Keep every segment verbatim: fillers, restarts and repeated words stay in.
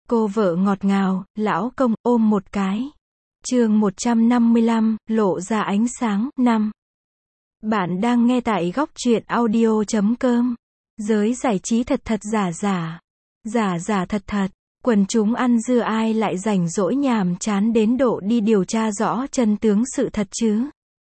Cô vợ ngọt ngào, lão công, ôm một cái. Chương một trăm năm mươi lăm, lộ ra ánh sáng, năm. Bạn đang nghe tại góc truyện audio chấm com. Giới giải trí thật thật giả giả. Giả giả thật thật. Quần chúng ăn dưa ai lại rảnh rỗi nhàm chán đến độ đi điều tra rõ chân tướng sự thật chứ.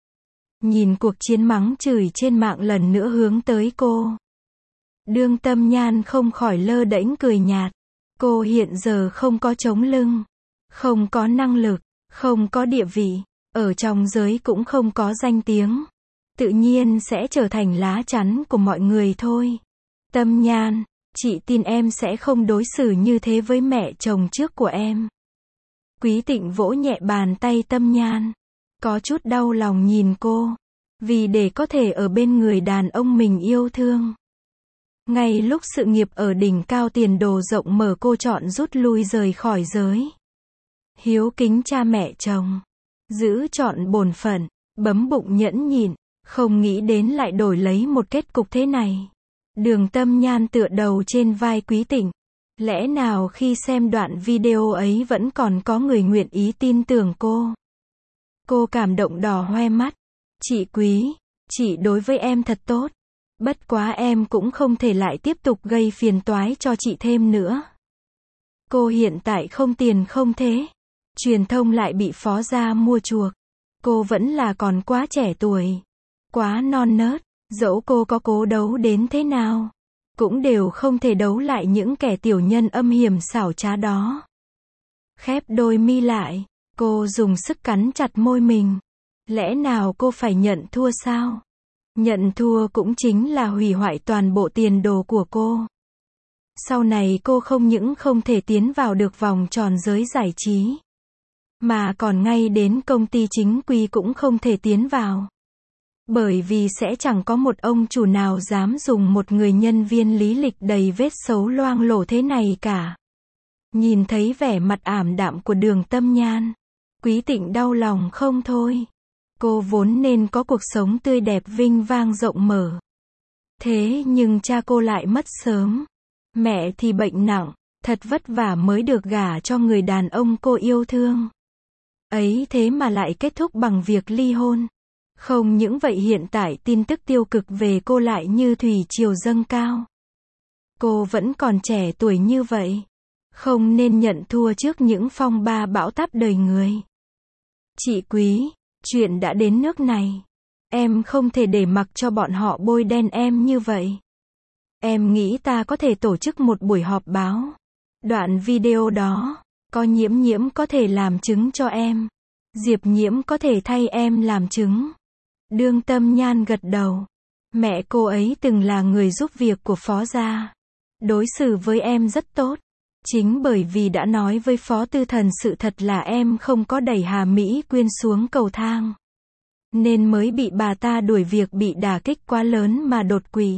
Nhìn cuộc chiến mắng chửi trên mạng lần nữa hướng tới cô. Đường Tâm Nhan không khỏi lơ đễnh cười nhạt. Cô hiện giờ không có chống lưng, không có năng lực, không có địa vị, ở trong giới cũng không có danh tiếng. Tự nhiên sẽ trở thành lá chắn của mọi người thôi. Tâm Nhan, chị tin em sẽ không đối xử như thế với mẹ chồng trước của em. Quý Tịnh vỗ nhẹ bàn tay Tâm Nhan, có chút đau lòng nhìn cô, vì để có thể ở bên người đàn ông mình yêu thương. Ngay lúc sự nghiệp ở đỉnh cao tiền đồ rộng mở cô chọn rút lui rời khỏi giới. Hiếu kính cha mẹ chồng, giữ chọn bổn phận, bấm bụng nhẫn nhịn, không nghĩ đến lại đổi lấy một kết cục thế này. Đường Tâm Nhan tựa đầu trên vai Quý Tịnh. Lẽ nào khi xem đoạn video ấy vẫn còn có người nguyện ý tin tưởng cô? Cô cảm động đỏ hoe mắt. Chị Quý, chị đối với em thật tốt. Bất quá em cũng không thể lại tiếp tục gây phiền toái cho chị thêm nữa. Cô hiện tại không tiền không thế. Truyền thông lại bị phó gia mua chuộc. Cô vẫn là còn quá trẻ tuổi. Quá non nớt. Dẫu cô có cố đấu đến thế nào, cũng đều không thể đấu lại những kẻ tiểu nhân âm hiểm xảo trá đó. Khép đôi mi lại, cô dùng sức cắn chặt môi mình. Lẽ nào cô phải nhận thua sao? Nhận thua cũng chính là hủy hoại toàn bộ tiền đồ của cô. Sau này cô không những không thể tiến vào được vòng tròn giới giải trí, mà còn ngay đến công ty chính quy cũng không thể tiến vào. Bởi vì sẽ chẳng có một ông chủ nào dám dùng một người nhân viên lý lịch đầy vết xấu loang lổ thế này cả. Nhìn thấy vẻ mặt ảm đạm của Đường Tâm Nhan, Quý Tịnh đau lòng không thôi. Cô vốn nên có cuộc sống tươi đẹp vinh vang rộng mở. Thế nhưng cha cô lại mất sớm. Mẹ thì bệnh nặng, thật vất vả mới được gả cho người đàn ông cô yêu thương. Ấy thế mà lại kết thúc bằng việc ly hôn. Không những vậy hiện tại tin tức tiêu cực về cô lại như thủy triều dâng cao. Cô vẫn còn trẻ tuổi như vậy. Không nên nhận thua trước những phong ba bão táp đời người. Chị Quý, chuyện đã đến nước này. Em không thể để mặc cho bọn họ bôi đen em như vậy. Em nghĩ ta có thể tổ chức một buổi họp báo. Đoạn video đó, có Nhiễm Nhiễm có thể làm chứng cho em. Diệp Nhiễm có thể thay em làm chứng. Đường Tâm Nhan gật đầu. Mẹ cô ấy từng là người giúp việc của phó gia. Đối xử với em rất tốt. Chính bởi vì đã nói với phó tư thần sự thật là em không có đẩy Hà Mỹ Quyên xuống cầu thang, nên mới bị bà ta đuổi việc bị đả kích quá lớn mà đột quỵ.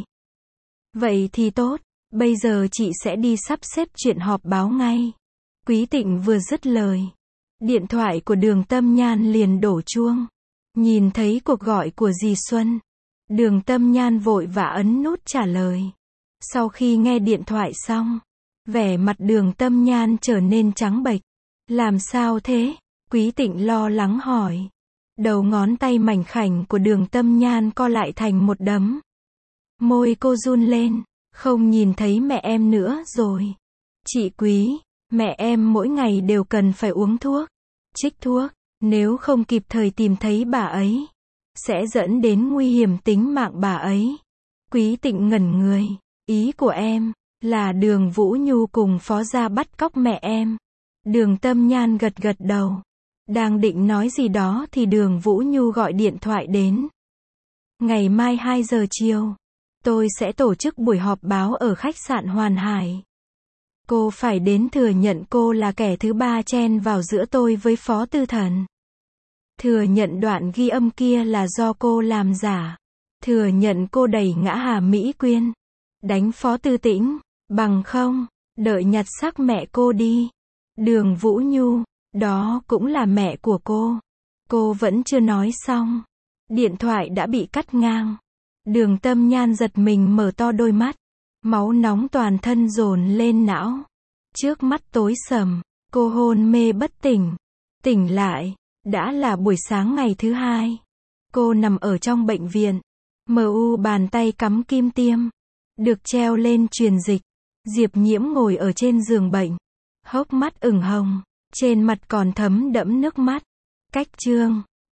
Vậy thì tốt, bây giờ chị sẽ đi sắp xếp chuyện họp báo ngay. Quý Tịnh vừa dứt lời, điện thoại của Đường Tâm Nhan liền đổ chuông. Nhìn thấy cuộc gọi của dì Xuân, Đường Tâm Nhan vội vã ấn nút trả lời. Sau khi nghe điện thoại xong, vẻ mặt Đường Tâm Nhan trở nên trắng bệch. Làm sao thế? Quý Tịnh lo lắng hỏi. Đầu ngón tay mảnh khảnh của Đường Tâm Nhan co lại thành một đấm. Môi cô run lên. Không nhìn thấy mẹ em nữa rồi. Chị Quý, mẹ em mỗi ngày đều cần phải uống thuốc, trích thuốc. Nếu không kịp thời tìm thấy bà ấy, sẽ dẫn đến nguy hiểm tính mạng bà ấy. Quý Tịnh ngẩn người. Ý của em là Đường Vũ Nhu cùng phó gia bắt cóc mẹ em. Đường Tâm Nhan gật gật đầu. Đang định nói gì đó thì Đường Vũ Nhu gọi điện thoại đến. Ngày mai hai giờ chiều, tôi sẽ tổ chức buổi họp báo ở khách sạn Hoàn Hải. Cô phải đến thừa nhận cô là kẻ thứ ba chen vào giữa tôi với phó tư thần. Thừa nhận đoạn ghi âm kia là do cô làm giả. Thừa nhận cô đẩy ngã Hà Mỹ Quyên, đánh phó Tư Tĩnh. Bằng không, đợi nhặt xác mẹ cô đi. Đường Vũ Nhu, đó cũng là mẹ của cô. Cô vẫn chưa nói xong. Điện thoại đã bị cắt ngang. Đường Tâm Nhan giật mình mở to đôi mắt. Máu nóng toàn thân dồn lên não. Trước mắt tối sầm, cô hôn mê bất tỉnh. Tỉnh lại, đã là buổi sáng ngày thứ hai. Cô nằm ở trong bệnh viện. em u bàn tay cắm kim tiêm. Được treo lên truyền dịch. Diệp Nhiễm ngồi ở trên giường bệnh. Hốc mắt ửng hồng. Trên mặt còn thấm đẫm nước mắt. Cách chương